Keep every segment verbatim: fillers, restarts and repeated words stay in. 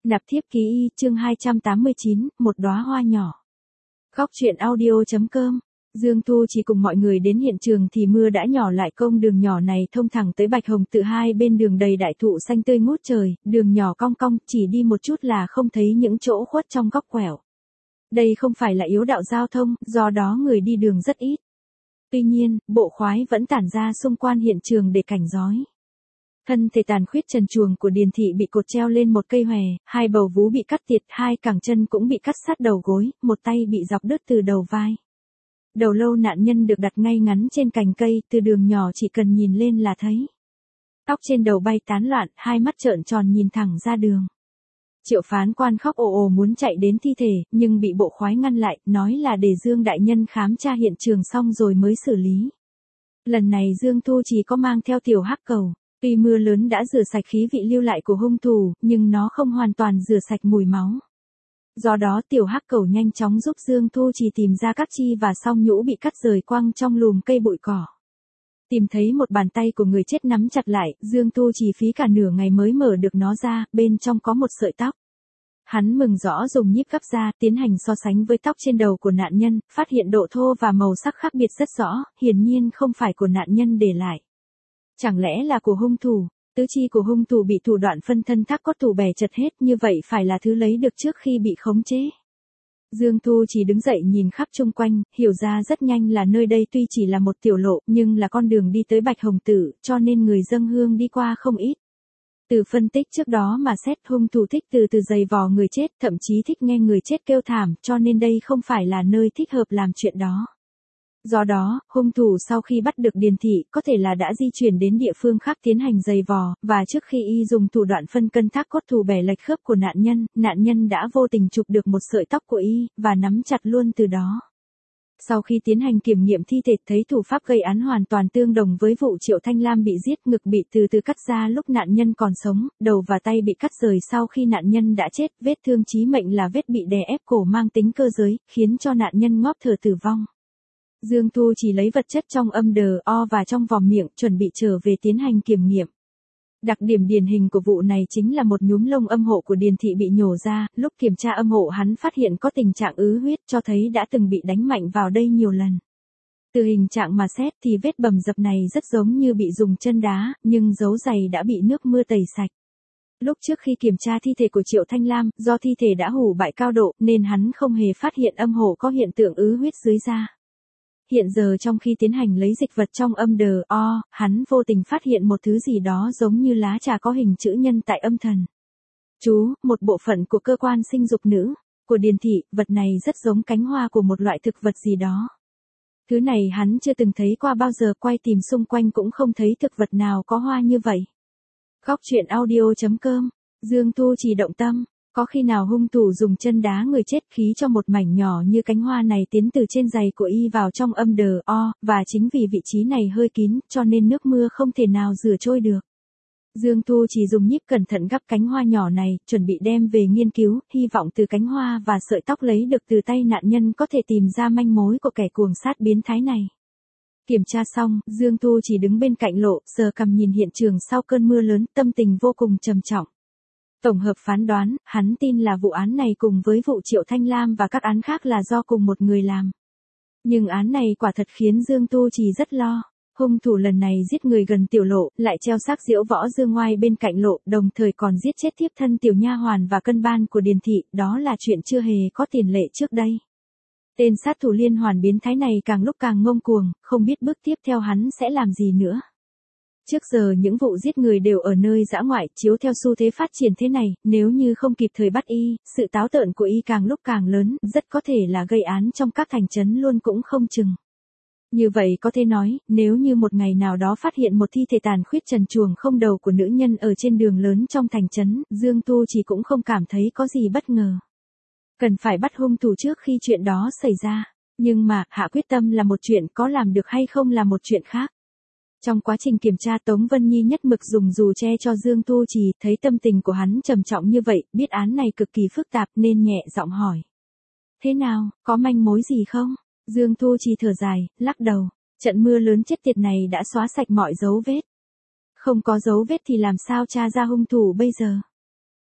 Nạp thiếp ký y, chương hai trăm tám mươi chín, một đóa hoa nhỏ. Góc truyện audio chấm com. Dương Thu chỉ cùng mọi người đến hiện trường thì mưa đã nhỏ lại, công đường nhỏ này thông thẳng tới Bạch Hồng Tự, hai bên đường đầy đại thụ xanh tươi ngút trời, đường nhỏ cong cong, chỉ đi một chút là không thấy những chỗ khuất trong góc quẹo. Đây không phải là yếu đạo giao thông, do đó người đi đường rất ít. Tuy nhiên, bộ khoái vẫn tản ra xung quanh hiện trường để cảnh giới. Thân thể tàn khuyết trần truồng của Điền Thị bị cột treo lên một cây hòe, hai bầu vú bị cắt tiệt, hai cẳng chân cũng bị cắt sát đầu gối, một tay bị dọc đứt từ đầu vai. Đầu lâu nạn nhân được đặt ngay ngắn trên cành cây, từ đường nhỏ chỉ cần nhìn lên là thấy. Tóc trên đầu bay tán loạn, hai mắt trợn tròn nhìn thẳng ra đường. Triệu phán quan khóc ồ ồ muốn chạy đến thi thể, nhưng bị bộ khoái ngăn lại, nói là để Dương đại nhân khám tra hiện trường xong rồi mới xử lý. Lần này Dương Thu chỉ có mang theo tiểu hắc cầu. Tuy mưa lớn đã rửa sạch khí vị lưu lại của hung thủ, nhưng nó không hoàn toàn rửa sạch mùi máu. Do đó tiểu hắc cầu nhanh chóng giúp Dương Thu chỉ tìm ra các chi và song nhũ bị cắt rời quăng trong lùm cây bụi cỏ. Tìm thấy một bàn tay của người chết nắm chặt lại, Dương Thu chỉ phí cả nửa ngày mới mở được nó ra, bên trong có một sợi tóc. Hắn mừng rõ dùng nhíp gắp ra, tiến hành so sánh với tóc trên đầu của nạn nhân, phát hiện độ thô và màu sắc khác biệt rất rõ, hiển nhiên không phải của nạn nhân để lại. Chẳng lẽ là của hung thủ? Tứ chi của hung thủ bị thủ đoạn phân thân thác cốt thủ bẻ chật hết, như vậy phải là thứ lấy được trước khi bị khống chế. Dương Thu chỉ đứng dậy nhìn khắp chung quanh, hiểu ra rất nhanh là nơi đây tuy chỉ là một tiểu lộ, nhưng là con đường đi tới Bạch Hồng Tự, cho nên người dâng hương đi qua không ít. Từ phân tích trước đó mà xét, hung thủ thích từ từ giày vò người chết, thậm chí thích nghe người chết kêu thảm, cho nên đây không phải là nơi thích hợp làm chuyện đó. Do đó, hung thủ sau khi bắt được Điền Thị, có thể là đã di chuyển đến địa phương khác tiến hành giày vò, và trước khi y dùng thủ đoạn phân cân thác cốt thủ bẻ lệch khớp của nạn nhân, nạn nhân đã vô tình chụp được một sợi tóc của y, và nắm chặt luôn từ đó. Sau khi tiến hành kiểm nghiệm thi thể, thấy thủ pháp gây án hoàn toàn tương đồng với vụ Triệu Thanh Lam bị giết, ngực bị từ từ cắt ra lúc nạn nhân còn sống, đầu và tay bị cắt rời sau khi nạn nhân đã chết, vết thương chí mệnh là vết bị đè ép cổ mang tính cơ giới, khiến cho nạn nhân ngóp thở tử vong. Dương Thu chỉ lấy vật chất trong âm đờ o và trong vòm miệng, chuẩn bị trở về tiến hành kiểm nghiệm. Đặc điểm điển hình của vụ này chính là một nhúm lông âm hộ của Điền Thị bị nhổ ra, lúc kiểm tra âm hộ hắn phát hiện có tình trạng ứ huyết, cho thấy đã từng bị đánh mạnh vào đây nhiều lần. Từ hình trạng mà xét thì vết bầm dập này rất giống như bị dùng chân đá, nhưng dấu giày đã bị nước mưa tẩy sạch. Lúc trước khi kiểm tra thi thể của Triệu Thanh Lam, do thi thể đã hủ bại cao độ, nên hắn không hề phát hiện âm hộ có hiện tượng ứ huyết dưới da. Hiện giờ trong khi tiến hành lấy dịch vật trong âm đờ o, hắn vô tình phát hiện một thứ gì đó giống như lá trà có hình chữ nhân tại âm thần. Chú, một bộ phận của cơ quan sinh dục nữ, của Điền Thị, vật này rất giống cánh hoa của một loại thực vật gì đó. Thứ này hắn chưa từng thấy qua bao giờ, quay tìm xung quanh cũng không thấy thực vật nào có hoa như vậy. Góc truyện audio chấm com, Dương Thu chỉ động tâm. Có khi nào hung thủ dùng chân đá người chết khí cho một mảnh nhỏ như cánh hoa này tiến từ trên giày của y vào trong âm đờ o, và chính vì vị trí này hơi kín, cho nên nước mưa không thể nào rửa trôi được. Dương Thu chỉ dùng nhíp cẩn thận gắp cánh hoa nhỏ này, chuẩn bị đem về nghiên cứu, hy vọng từ cánh hoa và sợi tóc lấy được từ tay nạn nhân có thể tìm ra manh mối của kẻ cuồng sát biến thái này. Kiểm tra xong, Dương Thu chỉ đứng bên cạnh lộ, sờ cằm nhìn hiện trường sau cơn mưa lớn, tâm tình vô cùng trầm trọng. Tổng hợp phán đoán, hắn tin là vụ án này cùng với vụ Triệu Thanh Lam và các án khác là do cùng một người làm. Nhưng án này quả thật khiến Dương Tu Trì rất lo. Hung thủ lần này giết người gần tiểu lộ, lại treo xác Diễu Võ Dương Ngoai bên cạnh lộ, đồng thời còn giết chết thiếp thân tiểu nha hoàn và cân ban của Điền Thị, đó là chuyện chưa hề có tiền lệ trước đây. Tên sát thủ liên hoàn biến thái này càng lúc càng ngông cuồng, không biết bước tiếp theo hắn sẽ làm gì nữa. Trước giờ những vụ giết người đều ở nơi dã ngoại, chiếu theo xu thế phát triển thế này, nếu như không kịp thời bắt y, sự táo tợn của y càng lúc càng lớn, rất có thể là gây án trong các thành trấn luôn cũng không chừng. Như vậy có thể nói, nếu như một ngày nào đó phát hiện một thi thể tàn khuyết trần truồng không đầu của nữ nhân ở trên đường lớn trong thành trấn, Dương Tu chỉ cũng không cảm thấy có gì bất ngờ. Cần phải bắt hung thủ trước khi chuyện đó xảy ra, nhưng mà, hạ quyết tâm là một chuyện, có làm được hay không là một chuyện khác. Trong quá trình kiểm tra, Tống Vân Nhi nhất mực dùng dù che cho Dương Tu Trì, thấy tâm tình của hắn trầm trọng như vậy, biết án này cực kỳ phức tạp nên nhẹ giọng hỏi. Thế nào, có manh mối gì không? Dương Tu Trì thở dài, lắc đầu. Trận mưa lớn chết tiệt này đã xóa sạch mọi dấu vết. Không có dấu vết thì làm sao tra ra hung thủ bây giờ?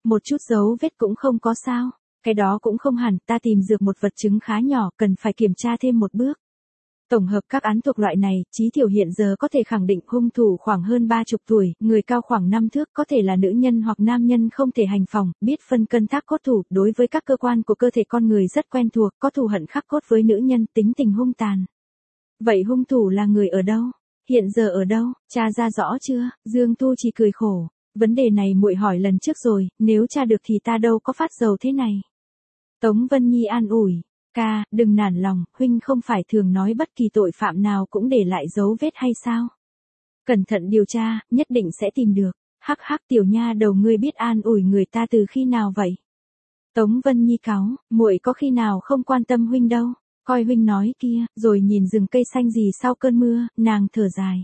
Một chút dấu vết cũng không có sao. Cái đó cũng không hẳn, ta tìm được một vật chứng khá nhỏ, cần phải kiểm tra thêm một bước. Tổng hợp các án thuộc loại này, Chí Thiểu hiện giờ có thể khẳng định hung thủ khoảng hơn ba chục tuổi, người cao khoảng năm thước, có thể là nữ nhân hoặc nam nhân không thể hành phòng, biết phân cân thác cốt thủ, đối với các cơ quan của cơ thể con người rất quen thuộc, có thù hận khắc cốt với nữ nhân, tính tình hung tàn. Vậy hung thủ là người ở đâu? Hiện giờ ở đâu? Tra ra rõ chưa? Dương Tu Chỉ cười khổ. Vấn đề này muội hỏi lần trước rồi, nếu tra được thì ta đâu có phát dầu thế này. Tống Vân Nhi an ủi. Ca, đừng nản lòng, huynh không phải thường nói bất kỳ tội phạm nào cũng để lại dấu vết hay sao? Cẩn thận điều tra, nhất định sẽ tìm được. Hắc hắc tiểu nha đầu ngươi biết an ủi người ta từ khi nào vậy? Tống Vân Nhi cáu, muội có khi nào không quan tâm huynh đâu, coi huynh nói kia, rồi nhìn rừng cây xanh gì sau cơn mưa, nàng thở dài.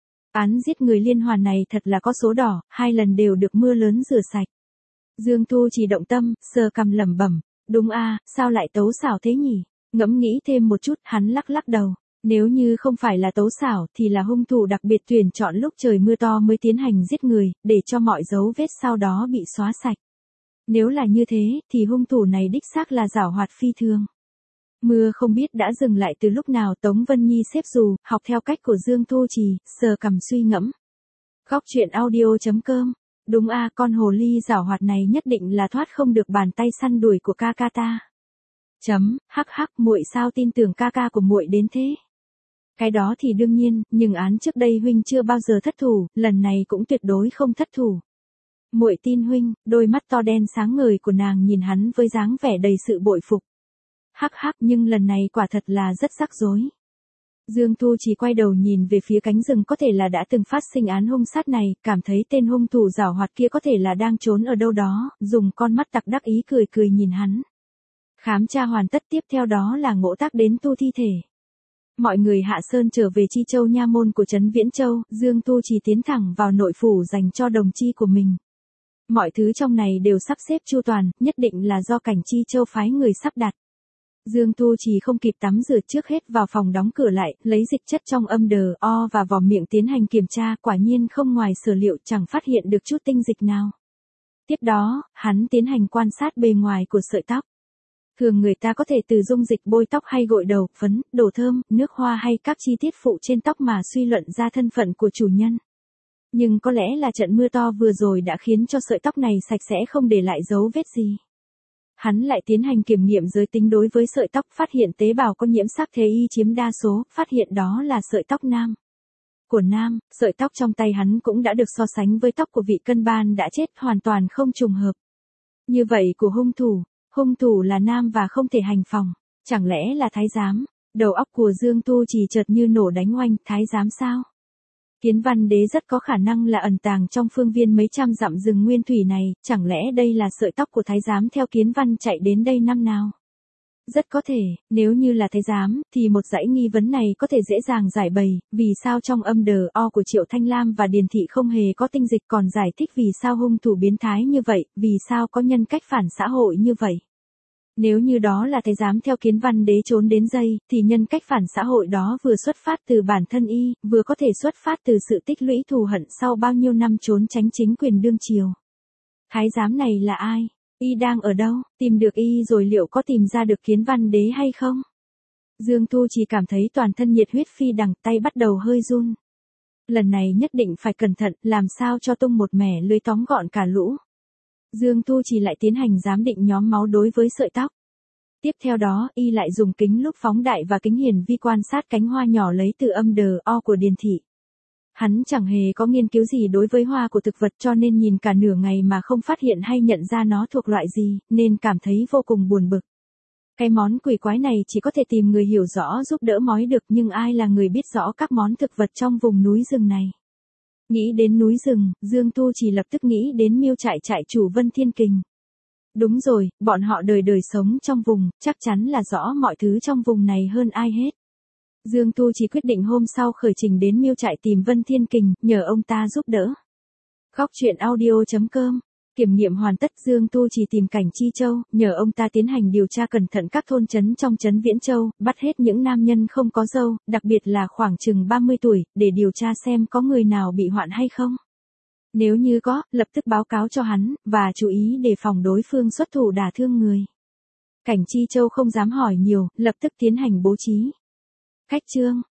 Án giết người liên hoàn này thật là có số đỏ, hai lần đều được mưa lớn rửa sạch. Dương Tu Chỉ động tâm, sờ cằm lẩm bẩm. Đúng a, sao lại tấu xảo thế nhỉ? Ngẫm nghĩ thêm một chút, hắn lắc lắc đầu. Nếu như không phải là tấu xảo thì là hung thủ đặc biệt tuyển chọn lúc trời mưa to mới tiến hành giết người, để cho mọi dấu vết sau đó bị xóa sạch. Nếu là như thế, thì hung thủ này đích xác là giảo hoạt phi thường. Mưa không biết đã dừng lại từ lúc nào. Tống Vân Nhi xếp dù, học theo cách của Dương Tu Chỉ, sờ cằm suy ngẫm. Góc truyện audio chấm com. Đúng a, con hồ ly giảo hoạt này nhất định là thoát không được bàn tay săn đuổi của ca ca ta. Chấm, hắc hắc, muội sao tin tưởng ca ca của muội đến thế? Cái đó thì đương nhiên, nhưng án trước đây huynh chưa bao giờ thất thủ, lần này cũng tuyệt đối không thất thủ. Muội tin huynh. Đôi mắt to đen sáng ngời của nàng nhìn hắn với dáng vẻ đầy sự bội phục. Hắc hắc, nhưng lần này quả thật là rất rắc rối. Dương Tu Chỉ quay đầu nhìn về phía cánh rừng có thể là đã từng phát sinh án hung sát này, cảm thấy tên hung thủ giảo hoạt kia có thể là đang trốn ở đâu đó, dùng con mắt tặc đắc ý cười cười nhìn hắn. Khám tra hoàn tất, tiếp theo đó là ngộ tác đến tu thi thể. Mọi người hạ sơn trở về Chi Châu nha môn của trấn Viễn Châu, Dương Tu Chỉ tiến thẳng vào nội phủ dành cho đồng chi của mình. Mọi thứ trong này đều sắp xếp chu toàn, nhất định là do cảnh Chi Châu phái người sắp đặt. Dương Tu Chỉ không kịp tắm rửa, trước hết vào phòng đóng cửa lại, lấy dịch chất trong âm đờ o và vòm miệng tiến hành kiểm tra, quả nhiên không ngoài sở liệu, chẳng phát hiện được chút tinh dịch nào. Tiếp đó, hắn tiến hành quan sát bề ngoài của sợi tóc. Thường người ta có thể từ dung dịch bôi tóc hay gội đầu, phấn, đồ thơm, nước hoa hay các chi tiết phụ trên tóc mà suy luận ra thân phận của chủ nhân. Nhưng có lẽ là trận mưa to vừa rồi đã khiến cho sợi tóc này sạch sẽ không để lại dấu vết gì. Hắn lại tiến hành kiểm nghiệm giới tính đối với sợi tóc, phát hiện tế bào có nhiễm sắc thế y chiếm đa số, phát hiện đó là sợi tóc nam. Của nam, sợi tóc trong tay hắn cũng đã được so sánh với tóc của vị cân ban đã chết, hoàn toàn không trùng hợp. Như vậy của hung thủ, hung thủ là nam và không thể hành phòng, chẳng lẽ là thái giám? Đầu óc của Dương Tu Chỉ chợt như nổ đánh oanh, thái giám sao? Kiến Văn Đế rất có khả năng là ẩn tàng trong phương viên mấy trăm dặm rừng nguyên thủy này, chẳng lẽ đây là sợi tóc của thái giám theo Kiến Văn chạy đến đây năm nào? Rất có thể, nếu như là thái giám, thì một dãy nghi vấn này có thể dễ dàng giải bày, vì sao trong âm đờ o của Triệu Thanh Lam và Điền Thị không hề có tinh dịch, còn giải thích vì sao hung thủ biến thái như vậy, vì sao có nhân cách phản xã hội như vậy. Nếu như đó là thái giám theo Kiến Văn Đế trốn đến dây, thì nhân cách phản xã hội đó vừa xuất phát từ bản thân y, vừa có thể xuất phát từ sự tích lũy thù hận sau bao nhiêu năm trốn tránh chính quyền đương triều. Thái giám này là ai? Y đang ở đâu? Tìm được y rồi liệu có tìm ra được Kiến Văn Đế hay không? Dương Tu chỉ cảm thấy toàn thân nhiệt huyết phi đằng, tay bắt đầu hơi run. Lần này nhất định phải cẩn thận, làm sao cho tung một mẻ lưới tóm gọn cả lũ. Dương Tu chỉ lại tiến hành giám định nhóm máu đối với sợi tóc. Tiếp theo đó, y lại dùng kính lúp phóng đại và kính hiển vi quan sát cánh hoa nhỏ lấy từ âm đờ o của Điền Thị. Hắn chẳng hề có nghiên cứu gì đối với hoa của thực vật, cho nên nhìn cả nửa ngày mà không phát hiện hay nhận ra nó thuộc loại gì, nên cảm thấy vô cùng buồn bực. Cái món quỷ quái này chỉ có thể tìm người hiểu rõ giúp đỡ mói được, nhưng ai là người biết rõ các món thực vật trong vùng núi rừng này. Nghĩ đến núi rừng, Dương Tu chỉ lập tức nghĩ đến miêu trại trại chủ Vân Thiên Kình. Đúng rồi, bọn họ đời đời sống trong vùng, chắc chắn là rõ mọi thứ trong vùng này hơn ai hết. Dương Tu chỉ quyết định hôm sau khởi trình đến miêu trại tìm Vân Thiên Kình, nhờ ông ta giúp đỡ. Góc truyện audio chấm com. Kiểm nghiệm hoàn tất, Dương Tu chỉ tìm cảnh Chi Châu, nhờ ông ta tiến hành điều tra cẩn thận các thôn trấn trong trấn Viễn Châu, bắt hết những nam nhân không có râu, đặc biệt là khoảng chừng ba mươi tuổi, để điều tra xem có người nào bị hoạn hay không. Nếu như có, lập tức báo cáo cho hắn, và chú ý đề phòng đối phương xuất thủ đả thương người. Cảnh Chi Châu không dám hỏi nhiều, lập tức tiến hành bố trí. Khách trương,